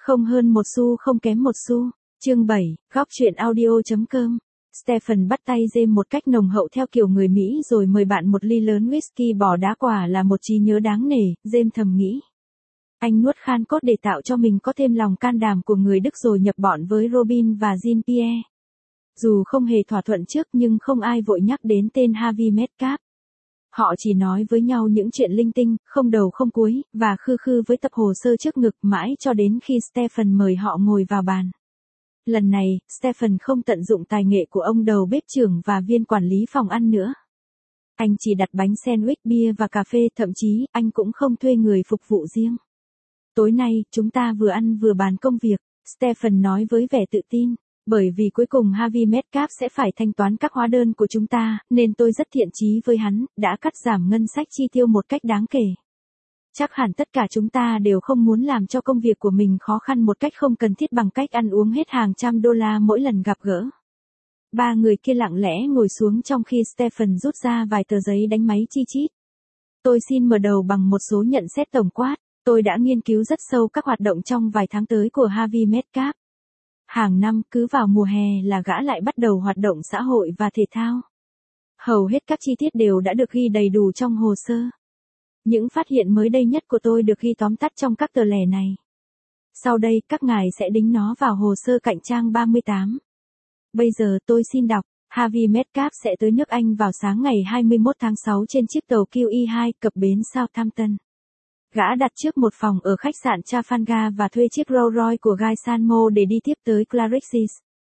Không hơn một xu không kém một xu. Chương 7, góc truyện audio.com. Stephen bắt tay James một cách nồng hậu theo kiểu người Mỹ rồi mời bạn một ly lớn whisky bỏ đá, quả là một trí nhớ đáng nể, James thầm nghĩ. Anh nuốt khan cốt để tạo cho mình có thêm lòng can đảm của người Đức rồi nhập bọn với Robin và Jean-Pierre. Dù không hề thỏa thuận trước nhưng không ai vội nhắc đến tên Harvey Metcalf. Họ chỉ nói với nhau những chuyện linh tinh, không đầu không cuối, và khư khư với tập hồ sơ trước ngực mãi cho đến khi Stephen mời họ ngồi vào bàn. Lần này, Stephen không tận dụng tài nghệ của ông đầu bếp trưởng và viên quản lý phòng ăn nữa. Anh chỉ đặt bánh sandwich, bia và cà phê, thậm chí anh cũng không thuê người phục vụ riêng. Tối nay, chúng ta vừa ăn vừa bàn công việc, Stephen nói với vẻ tự tin. Bởi vì cuối cùng Harvey Metcalf sẽ phải thanh toán các hóa đơn của chúng ta, nên tôi rất thiện chí với hắn, đã cắt giảm ngân sách chi tiêu một cách đáng kể. Chắc hẳn tất cả chúng ta đều không muốn làm cho công việc của mình khó khăn một cách không cần thiết bằng cách ăn uống hết hàng trăm đô la mỗi lần gặp gỡ. Ba người kia lặng lẽ ngồi xuống trong khi Stephen rút ra vài tờ giấy đánh máy chi chít. Tôi xin mở đầu bằng một số nhận xét tổng quát. Tôi đã nghiên cứu rất sâu các hoạt động trong vài tháng tới của Harvey Metcalf. Hàng năm cứ vào mùa hè là gã lại bắt đầu hoạt động xã hội và thể thao. Hầu hết các chi tiết đều đã được ghi đầy đủ trong hồ sơ. Những phát hiện mới đây nhất của tôi được ghi tóm tắt trong các tờ lẻ này. Sau đây các ngài sẽ đính nó vào hồ sơ cạnh trang 38. Bây giờ tôi xin đọc. Harvey Metcalf sẽ tới nước Anh vào sáng ngày 21 tháng 6 trên chiếc tàu QE2 cập bến Southampton. Gã đặt trước một phòng ở khách sạn Trafalgar và thuê chiếc Rolls Royce của Guy Sanmo để đi tiếp tới Claridge's.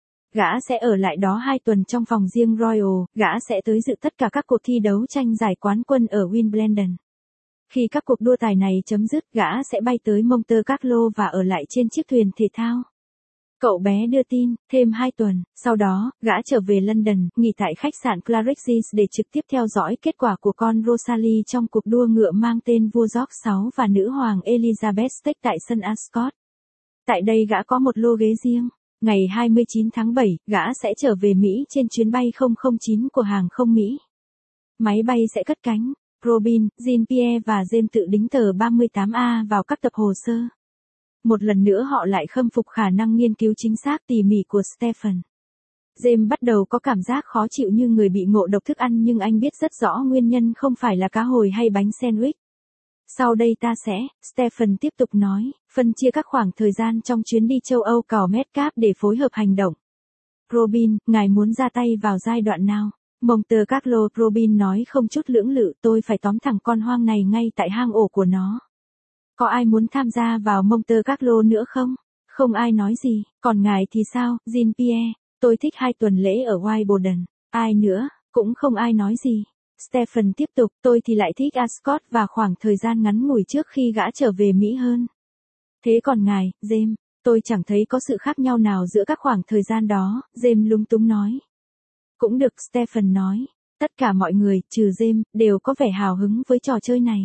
Gã sẽ ở lại đó 2 tuần trong phòng riêng Royal, gã sẽ tới dự tất cả các cuộc thi đấu tranh giải quán quân ở Wimbledon. Khi các cuộc đua tài này chấm dứt, gã sẽ bay tới Monte Carlo và ở lại trên chiếc thuyền thể thao. Cậu bé đưa tin, thêm 2 tuần, sau đó, gã trở về London, nghỉ tại khách sạn Claridge's để trực tiếp theo dõi kết quả của con Rosalie trong cuộc đua ngựa mang tên vua George VI và nữ hoàng Elizabeth Stakes tại sân Ascot. Tại đây gã có một lô ghế riêng. Ngày 29 tháng 7, gã sẽ trở về Mỹ trên chuyến bay 009 của hàng không Mỹ. Máy bay sẽ cất cánh. Robin, Jean-Pierre và James tự đính tờ 38A vào các tập hồ sơ. Một lần nữa họ lại khâm phục khả năng nghiên cứu chính xác tỉ mỉ của Stephen. James bắt đầu có cảm giác khó chịu như người bị ngộ độc thức ăn, nhưng anh biết rất rõ nguyên nhân không phải là cá hồi hay bánh sandwich. Sau đây ta sẽ, Stephen tiếp tục nói, phân chia các khoảng thời gian trong chuyến đi châu Âu của Metcalf để phối hợp hành động. Robin, ngài muốn ra tay vào giai đoạn nào? Monte Carlo, Robin nói không chút lưỡng lự, tôi phải tóm thẳng con hoang này ngay tại hang ổ của nó. Có ai muốn tham gia vào Monte Carlo nữa không? Không ai nói gì, còn ngài thì sao, Jean-Pierre? Tôi thích 2 tuần lễ ở Wimbledon. Ai nữa? Cũng không ai nói gì. Stephen tiếp tục, tôi thì lại thích Ascot và khoảng thời gian ngắn ngủi trước khi gã trở về Mỹ hơn. Thế còn ngài, James? Tôi chẳng thấy có sự khác nhau nào giữa các khoảng thời gian đó, James lúng túng nói. Cũng được, Stephen nói. Tất cả mọi người, trừ James, đều có vẻ hào hứng với trò chơi này.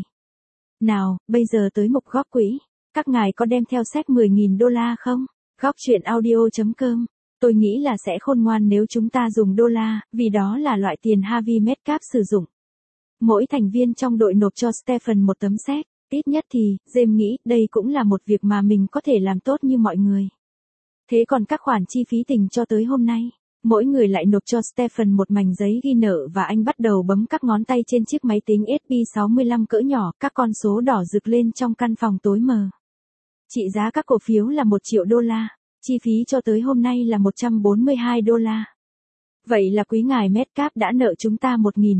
Nào, bây giờ tới mục góp quỹ. Các ngài có đem theo séc 10.000 đô la không? Góp truyện audio.com. Tôi nghĩ là sẽ khôn ngoan nếu chúng ta dùng đô la, vì đó là loại tiền Harvey Metcalf sử dụng. Mỗi thành viên trong đội nộp cho Stephen một tấm séc. Ít nhất thì, James nghĩ đây cũng là một việc mà mình có thể làm tốt như mọi người. Thế còn các khoản chi phí tình cho tới hôm nay? Mỗi người lại nộp cho Stephen một mảnh giấy ghi nợ và anh bắt đầu bấm các ngón tay trên chiếc máy tính SP65 cỡ nhỏ, các con số đỏ rực lên trong căn phòng tối mờ. Trị giá các cổ phiếu là 1 triệu đô la, chi phí cho tới hôm nay là 142 đô la. Vậy là quý ngài Metcalf đã nợ chúng ta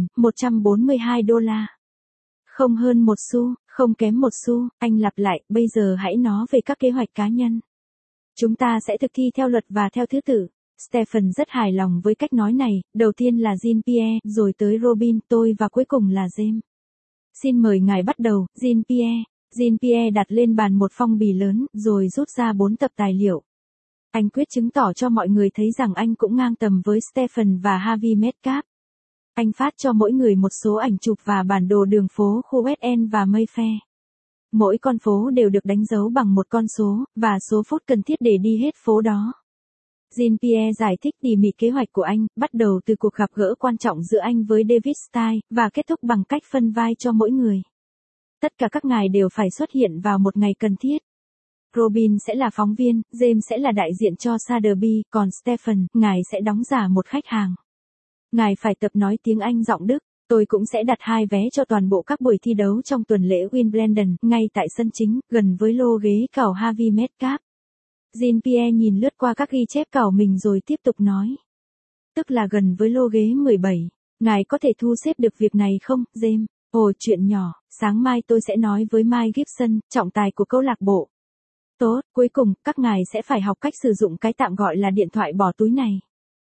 1.142 đô la. Không hơn một xu, không kém một xu, anh lặp lại, bây giờ hãy nói về các kế hoạch cá nhân. Chúng ta sẽ thực thi theo luật và theo thứ tự. Stephen rất hài lòng với cách nói này, đầu tiên là Jean-Pierre, rồi tới Robin, tôi và cuối cùng là James. Xin mời ngài bắt đầu, Jean-Pierre. Jean-Pierre đặt lên bàn một phong bì lớn, rồi rút ra 4 tập tài liệu. Anh quyết chứng tỏ cho mọi người thấy rằng anh cũng ngang tầm với Stephen và Harvey Metcalf. Anh phát cho mỗi người một số ảnh chụp và bản đồ đường phố khu West End và Mayfair. Mỗi con phố đều được đánh dấu bằng một con số, và số phút cần thiết để đi hết phố đó. Jean-Pierre giải thích tỉ mỉ kế hoạch của anh, bắt đầu từ cuộc gặp gỡ quan trọng giữa anh với David Style, và kết thúc bằng cách phân vai cho mỗi người. Tất cả các ngài đều phải xuất hiện vào một ngày cần thiết. Robin sẽ là phóng viên, James sẽ là đại diện cho Sotheby, còn Stephen, ngài sẽ đóng giả một khách hàng. Ngài phải tập nói tiếng Anh giọng Đức. Tôi cũng sẽ đặt 2 vé cho toàn bộ các buổi thi đấu trong tuần lễ Wimbledon, ngay tại sân chính, gần với lô ghế cào Harvey Metcalf. Jean-Pierre nhìn lướt qua các ghi chép cào mình rồi tiếp tục nói. Tức là gần với lô ghế 17. Ngài có thể thu xếp được việc này không, James? Ồ, chuyện nhỏ, sáng mai tôi sẽ nói với Mike Gibson, trọng tài của câu lạc bộ. Tốt, cuối cùng, các ngài sẽ phải học cách sử dụng cái tạm gọi là điện thoại bỏ túi này.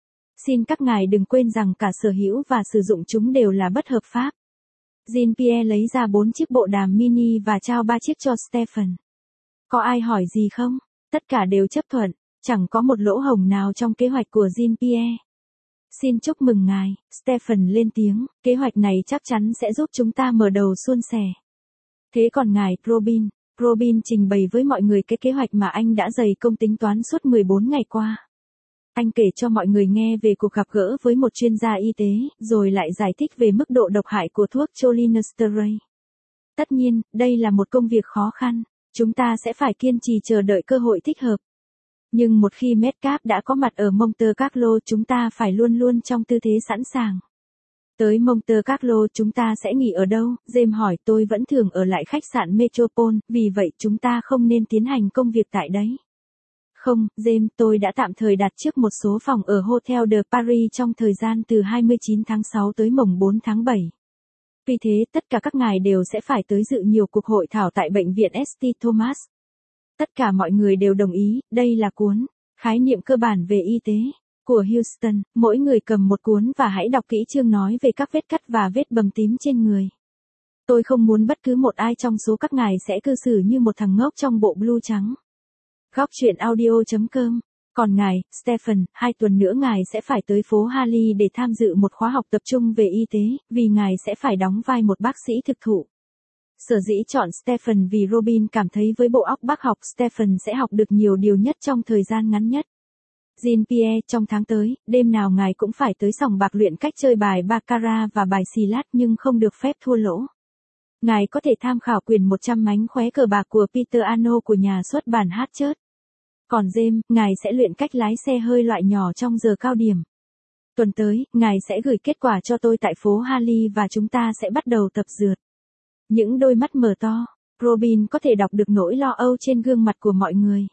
Xin các ngài đừng quên rằng cả sở hữu và sử dụng chúng đều là bất hợp pháp. Jean-Pierre lấy ra 4 chiếc bộ đàm mini và trao 3 chiếc cho Stephen. Có ai hỏi gì không? Tất cả đều chấp thuận, chẳng có một lỗ hổng nào trong kế hoạch của Jean-Pierre. Xin chúc mừng ngài, Stephen lên tiếng, kế hoạch này chắc chắn sẽ giúp chúng ta mở đầu suôn sẻ. Thế còn ngài, Robin? Robin trình bày với mọi người cái kế hoạch mà anh đã dày công tính toán suốt 14 ngày qua. Anh kể cho mọi người nghe về cuộc gặp gỡ với một chuyên gia y tế, rồi lại giải thích về mức độ độc hại của thuốc cholinesterase. Tất nhiên, đây là một công việc khó khăn, chúng ta sẽ phải kiên trì chờ đợi cơ hội thích hợp. Nhưng một khi Metcalf đã có mặt ở Monte Carlo, chúng ta phải luôn luôn trong tư thế sẵn sàng. Tới Monte Carlo chúng ta sẽ nghỉ ở đâu? James hỏi. Tôi vẫn thường ở lại khách sạn Metropole, vì vậy chúng ta không nên tiến hành công việc tại đấy. Không, James, tôi đã tạm thời đặt trước một số phòng ở Hotel de Paris trong thời gian từ 29 tháng 6 tới mồng 4 tháng 7. Vì thế, tất cả các ngài đều sẽ phải tới dự nhiều cuộc hội thảo tại bệnh viện St. Thomas. Tất cả mọi người đều đồng ý, đây là cuốn Khái niệm cơ bản về y tế của Houston. Mỗi người cầm một cuốn và hãy đọc kỹ chương nói về các vết cắt và vết bầm tím trên người. Tôi không muốn bất cứ một ai trong số các ngài sẽ cư xử như một thằng ngốc trong bộ blue trắng. Góc chuyện audio.com. Còn ngài, Stephen, 2 tuần nữa ngài sẽ phải tới phố Harley để tham dự một khóa học tập trung về y tế, vì ngài sẽ phải đóng vai một bác sĩ thực thụ. Sở dĩ chọn Stephen vì Robin cảm thấy với bộ óc bác học Stephen sẽ học được nhiều điều nhất trong thời gian ngắn nhất. Jean-Pierre, trong tháng tới, đêm nào ngài cũng phải tới sòng bạc luyện cách chơi bài baccarat và bài xì lát nhưng không được phép thua lỗ. Ngài có thể tham khảo quyền 100 mánh khóe cờ bạc của Peter Arno của nhà xuất bản Hatchett. Còn James, ngài sẽ luyện cách lái xe hơi loại nhỏ trong giờ cao điểm. Tuần tới, ngài sẽ gửi kết quả cho tôi tại phố Harley và chúng ta sẽ bắt đầu tập rượt. Những đôi mắt mở to, Robin có thể đọc được nỗi lo âu trên gương mặt của mọi người.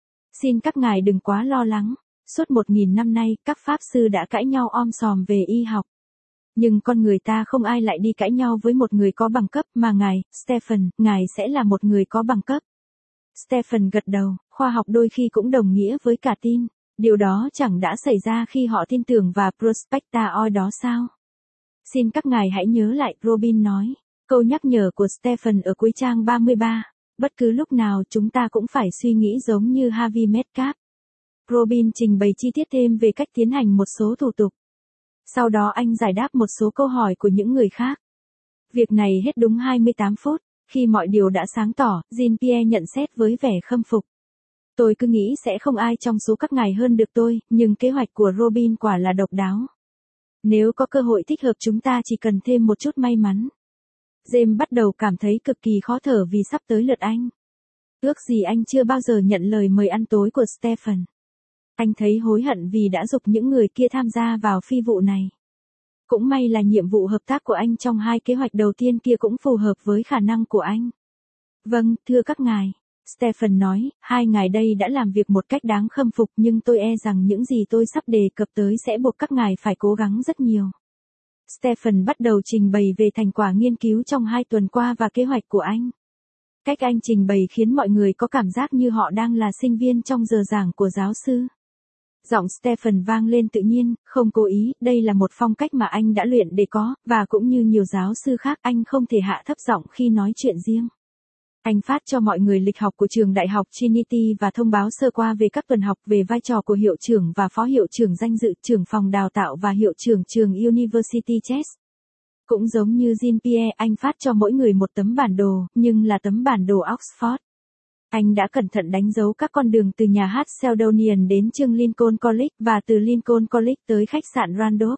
Xin các ngài đừng quá lo lắng, suốt 1000 năm nay, các pháp sư đã cãi nhau om sòm về y học. Nhưng con người ta không ai lại đi cãi nhau với một người có bằng cấp mà ngài, Stephen, ngài sẽ là một người có bằng cấp. Stephen gật đầu, khoa học đôi khi cũng đồng nghĩa với cả tin. Điều đó chẳng đã xảy ra khi họ tin tưởng vào Prospecta Oil đó sao? Xin các ngài hãy nhớ lại, Robin nói. Câu nhắc nhở của Stephen ở cuối trang 33. Bất cứ lúc nào chúng ta cũng phải suy nghĩ giống như Harvey Metcalf. Robin trình bày chi tiết thêm về cách tiến hành một số thủ tục. Sau đó anh giải đáp một số câu hỏi của những người khác. Việc này hết đúng 28 phút. Khi mọi điều đã sáng tỏ, Jean-Pierre nhận xét với vẻ khâm phục. Tôi cứ nghĩ sẽ không ai trong số các ngài hơn được tôi, nhưng kế hoạch của Robin quả là độc đáo. Nếu có cơ hội thích hợp chúng ta chỉ cần thêm một chút may mắn. James bắt đầu cảm thấy cực kỳ khó thở vì sắp tới lượt anh. Ước gì anh chưa bao giờ nhận lời mời ăn tối của Stephen. Anh thấy hối hận vì đã giục những người kia tham gia vào phi vụ này. Cũng may là nhiệm vụ hợp tác của anh trong 2 kế hoạch đầu tiên kia cũng phù hợp với khả năng của anh. Vâng, thưa các ngài. Stephen nói, 2 ngài đây đã làm việc một cách đáng khâm phục nhưng tôi e rằng những gì tôi sắp đề cập tới sẽ buộc các ngài phải cố gắng rất nhiều. Stephen bắt đầu trình bày về thành quả nghiên cứu trong 2 tuần qua và kế hoạch của anh. Cách anh trình bày khiến mọi người có cảm giác như họ đang là sinh viên trong giờ giảng của giáo sư. Giọng Stephen vang lên tự nhiên, không cố ý, đây là một phong cách mà anh đã luyện để có, và cũng như nhiều giáo sư khác anh không thể hạ thấp giọng khi nói chuyện riêng. Anh phát cho mọi người lịch học của trường đại học Trinity và thông báo sơ qua về các tuần học về vai trò của hiệu trưởng và phó hiệu trưởng danh dự, trưởng phòng đào tạo và hiệu trưởng trường University Chess. Cũng giống như Jean-Pierre, anh phát cho mỗi người một tấm bản đồ, nhưng là tấm bản đồ Oxford. Anh đã cẩn thận đánh dấu các con đường từ nhà hát Seldonian đến trường Lincoln College và từ Lincoln College tới khách sạn Randolph.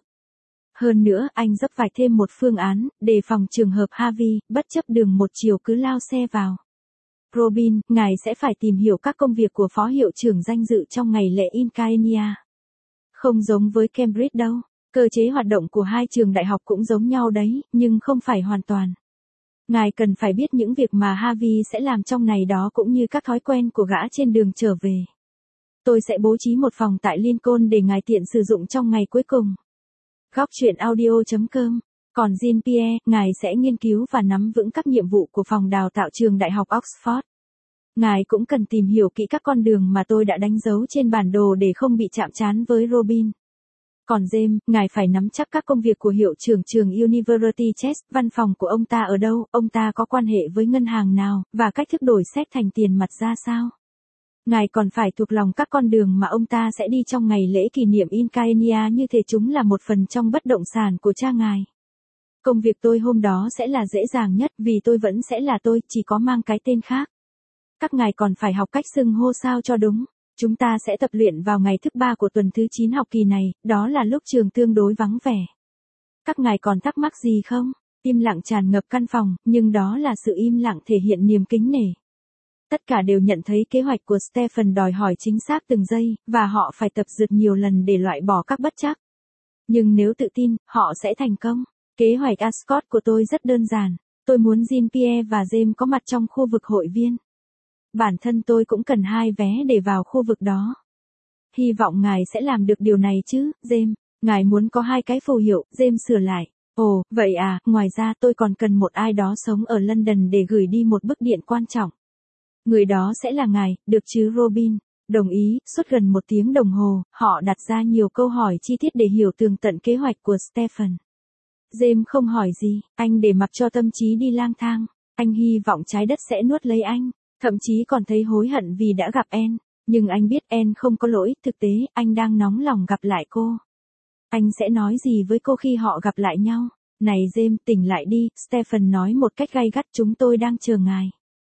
Hơn nữa, anh dấp vạch thêm một phương án, đề phòng trường hợp Harvey, bất chấp đường một chiều cứ lao xe vào. Robin, ngài sẽ phải tìm hiểu các công việc của phó hiệu trưởng danh dự trong ngày lễ Incaenia. Không giống với Cambridge đâu. Cơ chế hoạt động của hai trường đại học cũng giống nhau đấy, nhưng không phải hoàn toàn. Ngài cần phải biết những việc mà Harvey sẽ làm trong ngày đó cũng như các thói quen của gã trên đường trở về. Tôi sẽ bố trí một phòng tại Lincoln để ngài tiện sử dụng trong ngày cuối cùng. Góc chuyện audio.com. Còn Jean-Pierre, ngài sẽ nghiên cứu và nắm vững các nhiệm vụ của phòng đào tạo trường đại học Oxford. Ngài cũng cần tìm hiểu kỹ các con đường mà tôi đã đánh dấu trên bản đồ để không bị chạm trán với Robin. Còn James, ngài phải nắm chắc các công việc của hiệu trưởng trường University Chess, văn phòng của ông ta ở đâu, ông ta có quan hệ với ngân hàng nào, và cách thức đổi séc thành tiền mặt ra sao. Ngài còn phải thuộc lòng các con đường mà ông ta sẽ đi trong ngày lễ kỷ niệm Incaenia như thể chúng là một phần trong bất động sản của cha ngài. Công việc tôi hôm đó sẽ là dễ dàng nhất vì tôi vẫn sẽ là tôi, chỉ có mang cái tên khác. Các ngài còn phải học cách xưng hô sao cho đúng. Chúng ta sẽ tập luyện vào ngày thứ 3 của tuần thứ 9 học kỳ này, đó là lúc trường tương đối vắng vẻ. Các ngài còn thắc mắc gì không? Im lặng tràn ngập căn phòng, nhưng đó là sự im lặng thể hiện niềm kính nể. Tất cả đều nhận thấy kế hoạch của Stephen đòi hỏi chính xác từng giây, và họ phải tập dượt nhiều lần để loại bỏ các bất trắc. Nhưng nếu tự tin, họ sẽ thành công. Kế hoạch Ascot của tôi rất đơn giản. Tôi muốn Jean-Pierre và James có mặt trong khu vực hội viên. Bản thân tôi cũng cần 2 vé để vào khu vực đó. Hy vọng ngài sẽ làm được điều này chứ, James. Ngài muốn có 2 cái phù hiệu, James sửa lại. Ồ, vậy à, ngoài ra tôi còn cần một ai đó sống ở London để gửi đi một bức điện quan trọng. Người đó sẽ là ngài, được chứ Robin? Đồng ý. Suốt gần 1 tiếng đồng hồ, họ đặt ra nhiều câu hỏi chi tiết để hiểu tường tận kế hoạch của Stephen. James không hỏi gì, anh để mặc cho tâm trí đi lang thang. Anh hy vọng trái đất sẽ nuốt lấy anh. Thậm chí còn thấy hối hận vì đã gặp Anne. Nhưng anh biết Anne không có lỗi, thực tế, anh đang nóng lòng gặp lại cô. Anh sẽ nói gì với cô khi họ gặp lại nhau? Này James, tỉnh lại đi, Stephen nói một cách gay gắt, chúng tôi đang chờ ngài.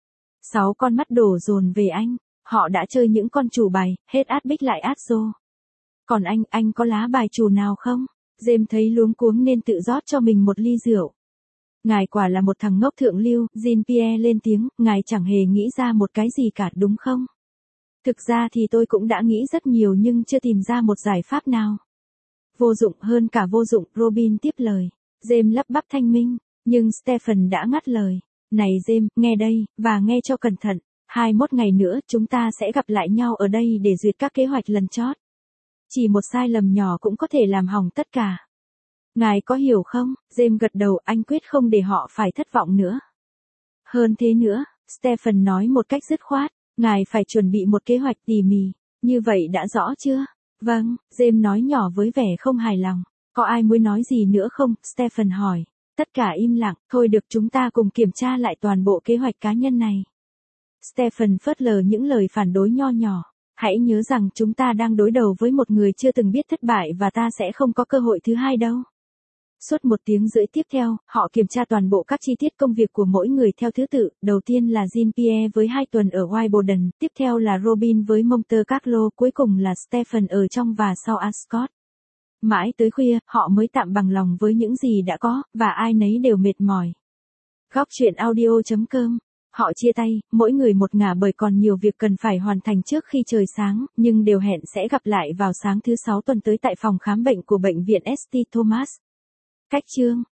6 con mắt đổ dồn về anh. Họ đã chơi những con chủ bài, hết át bích lại át rô. Còn anh có lá bài chủ nào không? James thấy luống cuống nên tự rót cho mình một ly rượu. Ngài quả là một thằng ngốc thượng lưu, Jean-Pierre lên tiếng, ngài chẳng hề nghĩ ra một cái gì cả đúng không? Thực ra thì tôi cũng đã nghĩ rất nhiều nhưng chưa tìm ra một giải pháp nào. Vô dụng hơn cả vô dụng, Robin tiếp lời. James lắp bắp thanh minh, nhưng Stephen đã ngắt lời. Này James, nghe đây, và nghe cho cẩn thận. 21 ngày nữa chúng ta sẽ gặp lại nhau ở đây để duyệt các kế hoạch lần chót. Chỉ một sai lầm nhỏ cũng có thể làm hỏng tất cả. Ngài có hiểu không? James gật đầu, anh quyết không để họ phải thất vọng nữa. Hơn thế nữa, Stephen nói một cách dứt khoát, ngài phải chuẩn bị một kế hoạch tỉ mỉ. Như vậy đã rõ chưa? Vâng, James nói nhỏ với vẻ không hài lòng. Có ai muốn nói gì nữa không? Stephen hỏi. Tất cả im lặng, thôi được chúng ta cùng kiểm tra lại toàn bộ kế hoạch cá nhân này. Stephen phớt lờ những lời phản đối nho nhỏ. Hãy nhớ rằng chúng ta đang đối đầu với một người chưa từng biết thất bại và ta sẽ không có cơ hội thứ hai đâu. Suốt 1 tiếng rưỡi tiếp theo, họ kiểm tra toàn bộ các chi tiết công việc của mỗi người theo thứ tự. Đầu tiên là Jean-Pierre với 2 tuần ở Wimbledon, tiếp theo là Robin với Monte Carlo, cuối cùng là Stephen ở trong và sau Ascot. Mãi tới khuya, họ mới tạm bằng lòng với những gì đã có, và ai nấy đều mệt mỏi. Góc chuyện audio.com. Họ chia tay, mỗi người một ngả bởi còn nhiều việc cần phải hoàn thành trước khi trời sáng, nhưng đều hẹn sẽ gặp lại vào sáng thứ 6 tuần tới tại phòng khám bệnh của bệnh viện St. Thomas. Cách chương